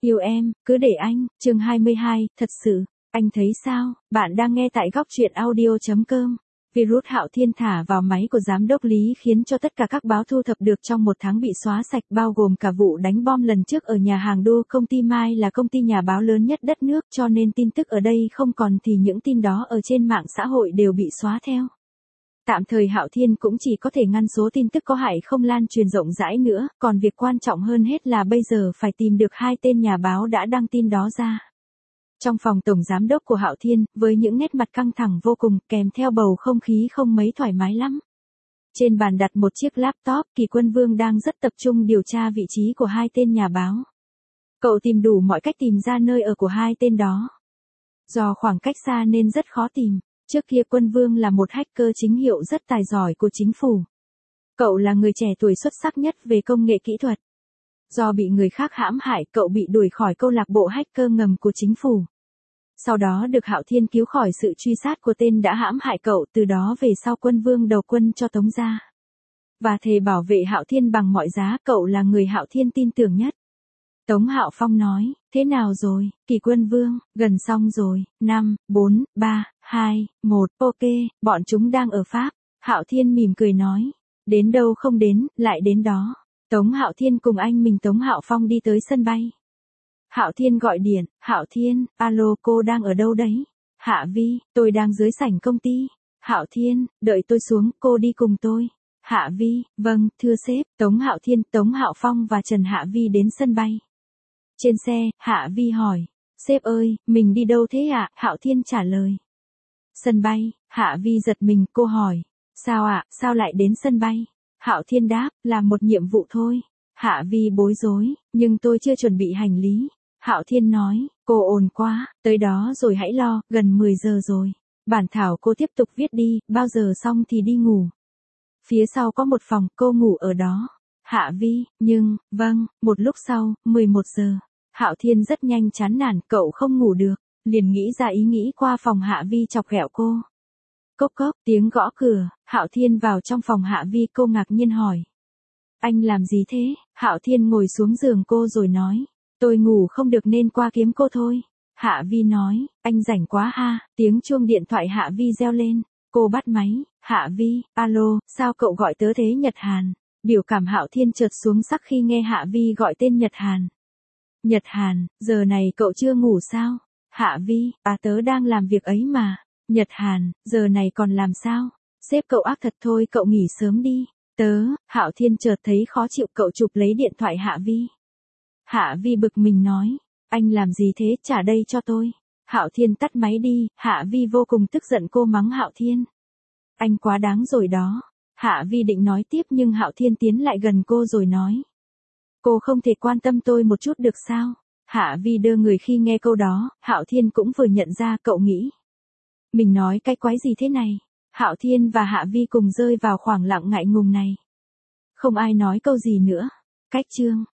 Yêu em, cứ để anh, chương 22, thật sự, anh thấy sao, bạn đang nghe tại góc truyện audio.com. Virus Hạo Thiên thả vào máy của giám đốc Lý khiến cho tất cả các báo thu thập được trong một tháng bị xóa sạch, bao gồm cả vụ đánh bom lần trước ở nhà hàng đô. Công ty Mai là công ty nhà báo lớn nhất đất nước, cho nên tin tức ở đây không còn thì những tin đó ở trên mạng xã hội đều bị xóa theo. Tạm thời Hạo Thiên cũng chỉ có thể ngăn số tin tức có hại không lan truyền rộng rãi nữa, còn việc quan trọng hơn hết là bây giờ phải tìm được hai tên nhà báo đã đăng tin đó ra. Trong phòng tổng giám đốc của Hạo Thiên, với những nét mặt căng thẳng vô cùng, kèm theo bầu không khí không mấy thoải mái lắm. Trên bàn đặt một chiếc laptop, Kỳ Quân Vương đang rất tập trung điều tra vị trí của hai tên nhà báo. Cậu tìm đủ mọi cách tìm ra nơi ở của hai tên đó. Do khoảng cách xa nên rất khó tìm. Trước kia Quân Vương là một hacker chính hiệu rất tài giỏi của chính phủ. Cậu là người trẻ tuổi xuất sắc nhất về công nghệ kỹ thuật. Do bị người khác hãm hại, cậu bị đuổi khỏi câu lạc bộ hacker ngầm của chính phủ. Sau đó được Hạo Thiên cứu khỏi sự truy sát của tên đã hãm hại cậu, từ đó về sau Quân Vương đầu quân cho Tống gia. Và thề bảo vệ Hạo Thiên bằng mọi giá, cậu là người Hạo Thiên tin tưởng nhất. Tống Hạo Phong nói, thế nào rồi, Kỳ Quân Vương, gần xong rồi, 5, 4, 3, 2, 1, ok, bọn chúng đang ở Pháp. Hạo Thiên mỉm cười nói, đến đâu không đến, lại đến đó. Tống Hạo Thiên cùng anh mình Tống Hạo Phong đi tới sân bay. Hạo Thiên gọi điện, Hạo Thiên, alo, cô đang ở đâu đấy? Hạ Vi, tôi đang dưới sảnh công ty. Hạo Thiên, đợi tôi xuống, cô đi cùng tôi. Hạ Vi, vâng, thưa sếp. Tống Hạo Thiên, Tống Hạo Phong và Trần Hạ Vi đến sân bay. Trên xe, Hạ Vi hỏi, sếp ơi, mình đi đâu thế ạ? Hạo Thiên trả lời. Sân bay. Hạ Vi giật mình, cô hỏi, sao ạ, sao lại đến sân bay? Hạo Thiên đáp, làm một nhiệm vụ thôi. Hạ Vi bối rối, nhưng tôi chưa chuẩn bị hành lý. Hạo Thiên nói, cô ổn quá, tới đó rồi hãy lo, gần 10 giờ rồi. Bản thảo cô tiếp tục viết đi, bao giờ xong thì đi ngủ. Phía sau có một phòng, cô ngủ ở đó. Hạ Vi, nhưng, vâng, một lúc sau, 11 giờ. Hạo Thiên rất nhanh chán nản, cậu không ngủ được, liền nghĩ ra ý nghĩ qua phòng Hạ Vi chọc ghẹo cô. Cốc cốc, tiếng gõ cửa, Hạo Thiên vào trong phòng Hạ Vi, cô ngạc nhiên hỏi. Anh làm gì thế? Hạo Thiên ngồi xuống giường cô rồi nói. Tôi ngủ không được nên qua kiếm cô thôi. Hạ Vi nói, anh rảnh quá ha. Tiếng chuông điện thoại Hạ Vi reo lên. Cô bắt máy. Hạ Vi, alo, sao cậu gọi tớ thế Nhật Hàn? Biểu cảm Hạo Thiên chợt xuống sắc khi nghe Hạ Vi gọi tên Nhật Hàn. Nhật Hàn, giờ này cậu chưa ngủ sao? Hạ Vi, tớ đang làm việc ấy mà. Nhật Hàn, giờ này còn làm sao? Sếp cậu ác thật thôi, cậu nghỉ sớm đi. Hạo Thiên chợt thấy khó chịu, cậu chụp lấy điện thoại Hạ Vi. Hạ Vi bực mình nói, anh làm gì thế, trả đây cho tôi. Hạo Thiên tắt máy đi, Hạ Vi vô cùng tức giận, cô mắng Hạo Thiên. Anh quá đáng rồi đó. Hạ Vi định nói tiếp nhưng Hạo Thiên tiến lại gần cô rồi nói. Cô không thể quan tâm tôi một chút được sao? Hạ Vi đơ người khi nghe câu đó, Hạo Thiên cũng vừa nhận ra, cậu nghĩ. Mình nói cái quái gì thế này? Hạo Thiên và Hạ Vi cùng rơi vào khoảng lặng ngại ngùng này. Không ai nói câu gì nữa. Cách chương.